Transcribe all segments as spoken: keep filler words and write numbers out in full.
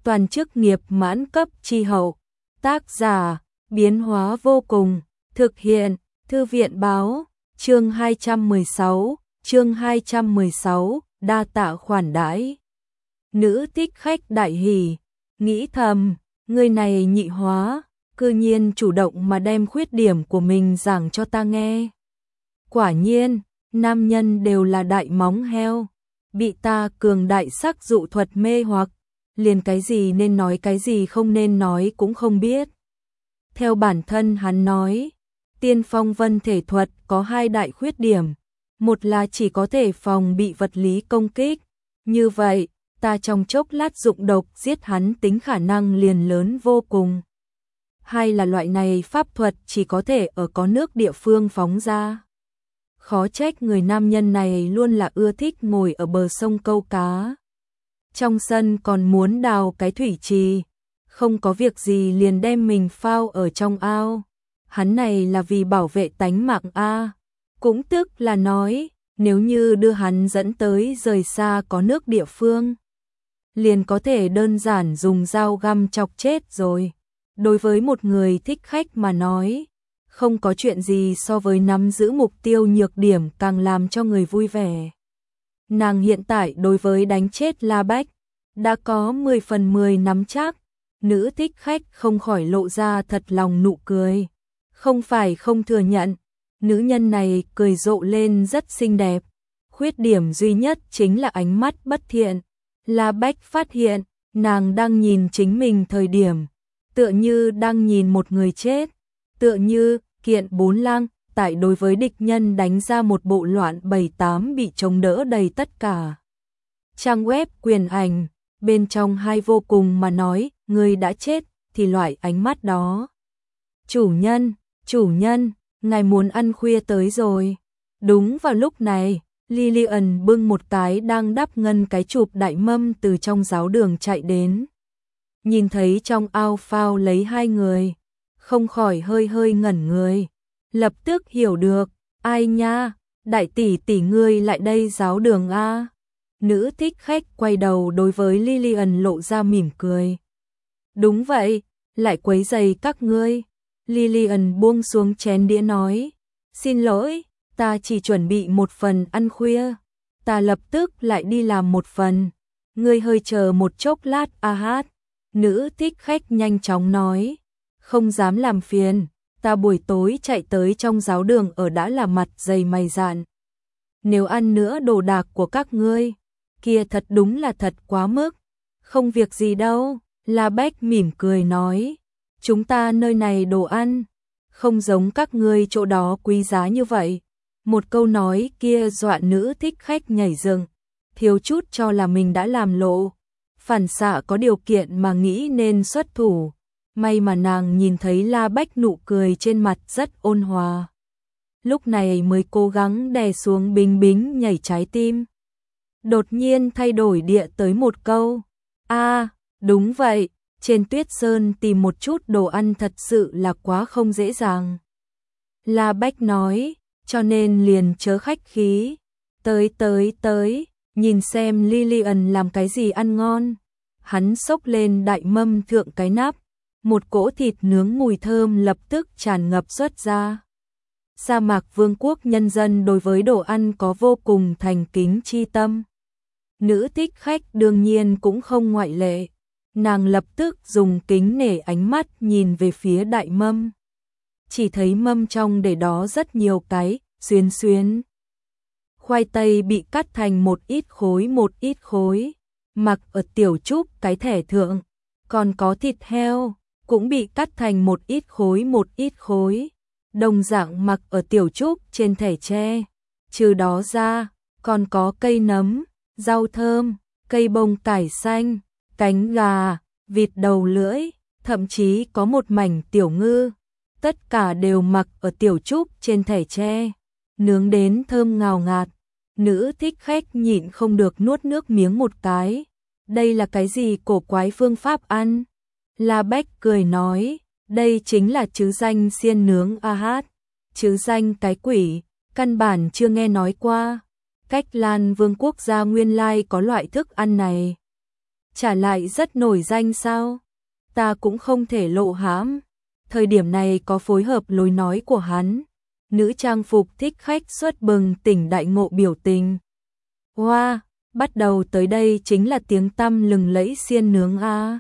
toàn chức nghiệp mãn cấp chi hậu. Tác giả, biến hóa vô cùng, thực hiện, thư viện báo, chương hai trăm mười sáu, chương hai trăm mười sáu, đa tạ khoản đãi. Nữ thích khách đại hỉ, nghĩ thầm, người này nhị hóa, cư nhiên chủ động mà đem khuyết điểm của mình giảng cho ta nghe. Quả nhiên, nam nhân đều là đại móng heo, bị ta cường đại sắc dụ thuật mê hoặc, liền cái gì nên nói cái gì không nên nói cũng không biết. Theo bản thân hắn nói, tiên phong vân thể thuật có hai đại khuyết điểm, một là chỉ có thể phòng bị vật lý công kích, như vậy, ta trong chốc lát dụng độc giết hắn tính khả năng liền lớn vô cùng. Hai là loại này pháp thuật chỉ có thể ở có nước địa phương phóng ra. Khó trách người nam nhân này luôn là ưa thích ngồi ở bờ sông câu cá. Trong sân còn muốn đào cái thủy trì, không có việc gì liền đem mình phao ở trong ao. Hắn này là vì bảo vệ tánh mạng a, cũng tức là nói, nếu như đưa hắn dẫn tới rời xa có nước địa phương, liền có thể đơn giản dùng dao găm chọc chết rồi. Đối với một người thích khách mà nói, không có chuyện gì so với nắm giữ mục tiêu nhược điểm càng làm cho người vui vẻ. Nàng hiện tại đối với đánh chết La Bách, đã có mười phần mười nắm chắc, nữ thích khách không khỏi lộ ra thật lòng nụ cười. Không phải không thừa nhận, nữ nhân này cười rộ lên rất xinh đẹp, khuyết điểm duy nhất chính là ánh mắt bất thiện. La Bách phát hiện, nàng đang nhìn chính mình thời điểm, tựa như đang nhìn một người chết, tựa như kiện bốn lang, tại đối với địch nhân đánh ra một bộ loạn bảy tám bị chống đỡ đầy tất cả. Trang web quyền ảnh, bên trong hai vô cùng mà nói, người đã chết, thì loại ánh mắt đó. Chủ nhân, chủ nhân, ngài muốn ăn khuya tới rồi. Đúng vào lúc này, Lillian bưng một cái đang đắp ngân cái chụp đại mâm từ trong giáo đường chạy đến. Nhìn thấy trong ao phao lấy hai người, không khỏi hơi hơi ngẩn người. Lập tức hiểu được, ai nha, đại tỷ tỷ ngươi lại đây giáo đường a. Nữ thích khách quay đầu đối với Lillian lộ ra mỉm cười. Đúng vậy, lại quấy rầy các ngươi. Lillian buông xuống chén đĩa nói, xin lỗi, ta chỉ chuẩn bị một phần ăn khuya, ta lập tức lại đi làm một phần, ngươi hơi chờ một chốc lát a hát. Nữ thích khách nhanh chóng nói, không dám làm phiền, ta buổi tối chạy tới trong giáo đường ở đã là mặt dày mày dạn. Nếu ăn nữa đồ đạc của các ngươi, kia thật đúng là thật quá mức. Không việc gì đâu, La Bách mỉm cười nói, chúng ta nơi này đồ ăn, không giống các ngươi chỗ đó quý giá như vậy. Một câu nói kia dọa nữ thích khách nhảy dựng, thiếu chút cho là mình đã làm lộ. Phản xạ có điều kiện mà nghĩ nên xuất thủ. May mà nàng nhìn thấy La Bách nụ cười trên mặt rất ôn hòa. Lúc này mới cố gắng đè xuống bính bính nhảy trái tim. Đột nhiên thay đổi địa tới một câu. A, đúng vậy, trên Tuyết Sơn tìm một chút đồ ăn thật sự là quá không dễ dàng. La Bách nói, cho nên liền chớ khách khí. Tới tới tới, nhìn xem Lillian làm cái gì ăn ngon. Hắn xốc lên đại mâm thượng cái nắp, một cỗ thịt nướng mùi thơm lập tức tràn ngập xuất ra. Sa mạc vương quốc nhân dân đối với đồ ăn có vô cùng thành kính chi tâm. Nữ thích khách đương nhiên cũng không ngoại lệ. Nàng lập tức dùng kính nể ánh mắt nhìn về phía đại mâm. Chỉ thấy mâm trong để đó rất nhiều cái, xuyến xuyến. Khoai tây bị cắt thành một ít khối một ít khối, mặc ở tiểu trúc cái thẻ thượng. Còn có thịt heo, cũng bị cắt thành một ít khối một ít khối. Đồng dạng mặc ở tiểu trúc trên thẻ tre. Trừ đó ra, còn có cây nấm, rau thơm, cây bông cải xanh, cánh gà, vịt đầu lưỡi, thậm chí có một mảnh tiểu ngư. Tất cả đều mặc ở tiểu trúc trên thẻ tre, nướng đến thơm ngào ngạt. Nữ thích khách nhịn không được nuốt nước miếng một cái. Đây là cái gì cổ quái phương pháp ăn? La Bách cười nói, đây chính là trứ danh xiên nướng a hát. Trứ danh cái quỷ, căn bản chưa nghe nói qua. Cách Lan Vương quốc gia nguyên lai có loại thức ăn này. Trả lại rất nổi danh sao? Ta cũng không thể lộ hãm. Thời điểm này có phối hợp lối nói của hắn. Nữ trang phục thích khách xuất bừng tỉnh đại ngộ biểu tình. Hoa, wow, bắt đầu tới đây chính là tiếng tăm lừng lẫy xiên nướng a.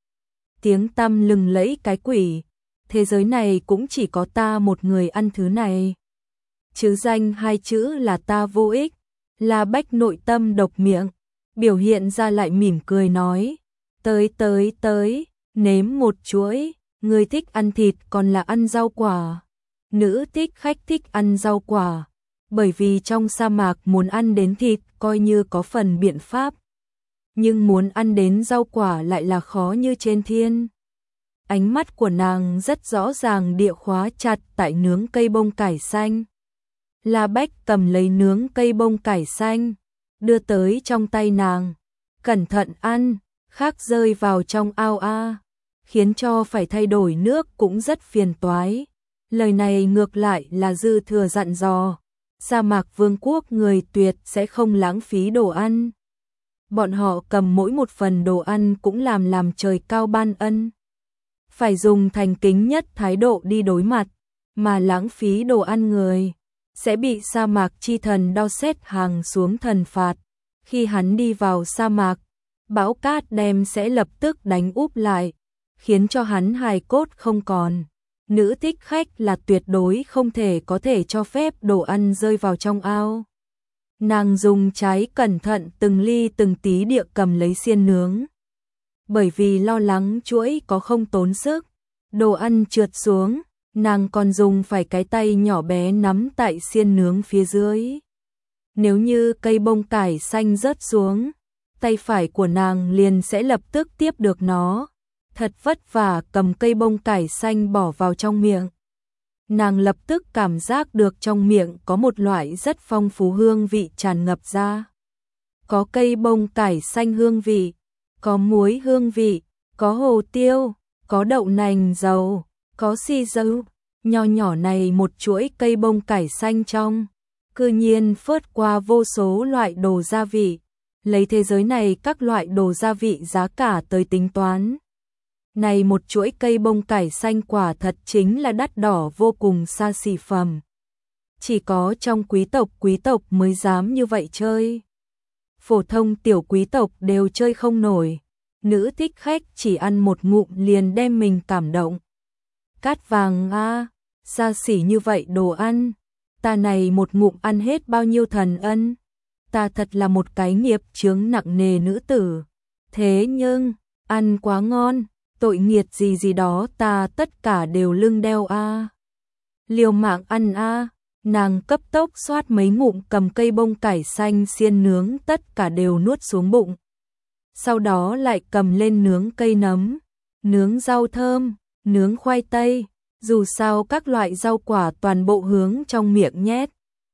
Tiếng tăm lừng lẫy cái quỷ. Thế giới này cũng chỉ có ta một người ăn thứ này. Chứ danh hai chữ là ta vô ích. La Bách nội tâm độc miệng, biểu hiện ra lại mỉm cười nói. Tới tới tới, nếm một chuỗi, người thích ăn thịt còn là ăn rau quả. Nữ thích khách thích ăn rau quả, bởi vì trong sa mạc muốn ăn đến thịt coi như có phần biện pháp. Nhưng muốn ăn đến rau quả lại là khó như trên thiên. Ánh mắt của nàng rất rõ ràng địa khóa chặt tại nướng cây bông cải xanh. La Bách cầm lấy nướng cây bông cải xanh, đưa tới trong tay nàng. Cẩn thận ăn, khác rơi vào trong ao a, khiến cho phải thay đổi nước cũng rất phiền toái. Lời này ngược lại là dư thừa dặn dò. Sa mạc vương quốc người tuyệt sẽ không lãng phí đồ ăn. Bọn họ cầm mỗi một phần đồ ăn cũng làm làm trời cao ban ân. Phải dùng thành kính nhất thái độ đi đối mặt, mà lãng phí đồ ăn người sẽ bị sa mạc chi thần đo xét hàng xuống thần phạt. Khi hắn đi vào sa mạc, bão cát đem sẽ lập tức đánh úp lại, khiến cho hắn hài cốt không còn. Nữ thích khách là tuyệt đối không thể có thể cho phép đồ ăn rơi vào trong ao. Nàng dùng trái cẩn thận từng ly từng tí địa cầm lấy xiên nướng. Bởi vì lo lắng chuỗi có không tốn sức, đồ ăn trượt xuống, nàng còn dùng phải cái tay nhỏ bé nắm tại xiên nướng phía dưới. Nếu như cây bông cải xanh rớt xuống, tay phải của nàng liền sẽ lập tức tiếp được nó. Thật vất vả cầm cây bông cải xanh bỏ vào trong miệng. Nàng lập tức cảm giác được trong miệng có một loại rất phong phú hương vị tràn ngập ra. Có cây bông cải xanh hương vị, có muối hương vị, có hồ tiêu, có đậu nành dầu, có xì dầu. Nho nhỏ này một chuỗi cây bông cải xanh trong, cư nhiên phớt qua vô số loại đồ gia vị. Lấy thế giới này các loại đồ gia vị giá cả tới tính toán. Này một chuỗi cây bông cải xanh quả thật chính là đắt đỏ vô cùng xa xỉ phẩm. Chỉ có trong quý tộc quý tộc mới dám như vậy chơi. Phổ thông tiểu quý tộc đều chơi không nổi. Nữ thích khách chỉ ăn một ngụm liền đem mình cảm động. Cát vàng a, xa xỉ như vậy đồ ăn. Ta này một ngụm ăn hết bao nhiêu thần ân. Ta thật là một cái nghiệp chướng nặng nề nữ tử. Thế nhưng, ăn quá ngon. Tội nghiệt gì gì đó ta tất cả đều lưng đeo a. Liều mạng ăn a, nàng cấp tốc xoát mấy ngụm cầm cây bông cải xanh xiên nướng tất cả đều nuốt xuống bụng. Sau đó lại cầm lên nướng cây nấm, nướng rau thơm, nướng khoai tây, dù sao các loại rau quả toàn bộ hướng trong miệng nhét.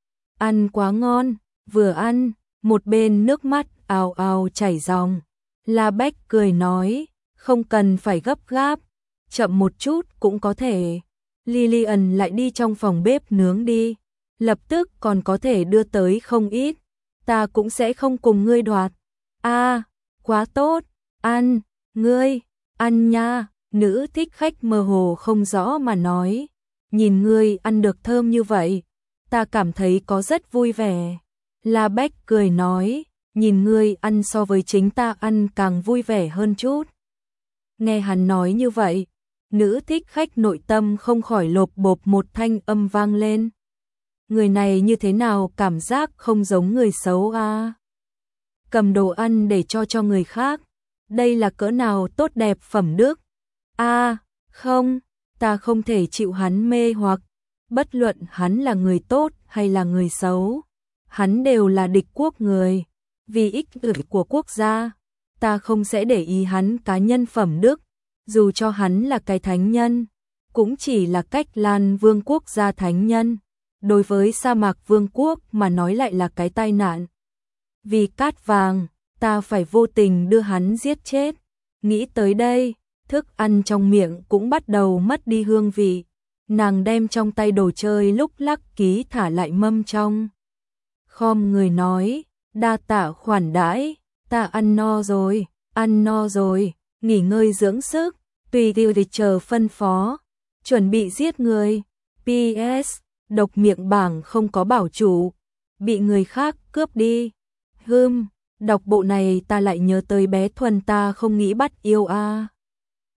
Ăn quá ngon, vừa ăn, một bên nước mắt ào ào chảy ròng. La Bách cười nói, không cần phải gấp gáp, chậm một chút cũng có thể. Lillian lại đi trong phòng bếp nướng đi, lập tức còn có thể đưa tới không ít, ta cũng sẽ không cùng ngươi đoạt. A, quá tốt, ăn, ngươi, ăn nha, nữ thích khách mơ hồ không rõ mà nói, nhìn ngươi ăn được thơm như vậy, ta cảm thấy có rất vui vẻ. La Bách cười nói, nhìn ngươi ăn so với chính ta ăn càng vui vẻ hơn chút. Nghe hắn nói như vậy, nữ thích khách nội tâm không khỏi lộp bộp một thanh âm vang lên. Người này như thế nào cảm giác không giống người xấu a? À? Cầm đồ ăn để cho cho người khác, đây là cỡ nào tốt đẹp phẩm đức. A, à, không, ta không thể chịu hắn mê hoặc, bất luận hắn là người tốt hay là người xấu, hắn đều là địch quốc người, vì ích lợi của quốc gia. Ta không sẽ để ý hắn cá nhân phẩm đức, dù cho hắn là cái thánh nhân, cũng chỉ là cách Lan Vương quốc gia thánh nhân, đối với sa mạc vương quốc mà nói lại là cái tai nạn. Vì cát vàng, ta phải vô tình đưa hắn giết chết. Nghĩ tới đây, thức ăn trong miệng cũng bắt đầu mất đi hương vị. Nàng đem trong tay đồ chơi lúc lắc ký thả lại mâm trong. Khom người nói, đa tạ khoản đãi, ta ăn no rồi. ăn no rồi, nghỉ ngơi dưỡng sức, tùy tiêu địch chờ phân phó, chuẩn bị giết người. pê ét. Độc miệng bảng không có bảo chủ, bị người khác cướp đi. Hừm, đọc bộ này ta lại nhớ tới bé Thuần ta không nghĩ bắt yêu a. À.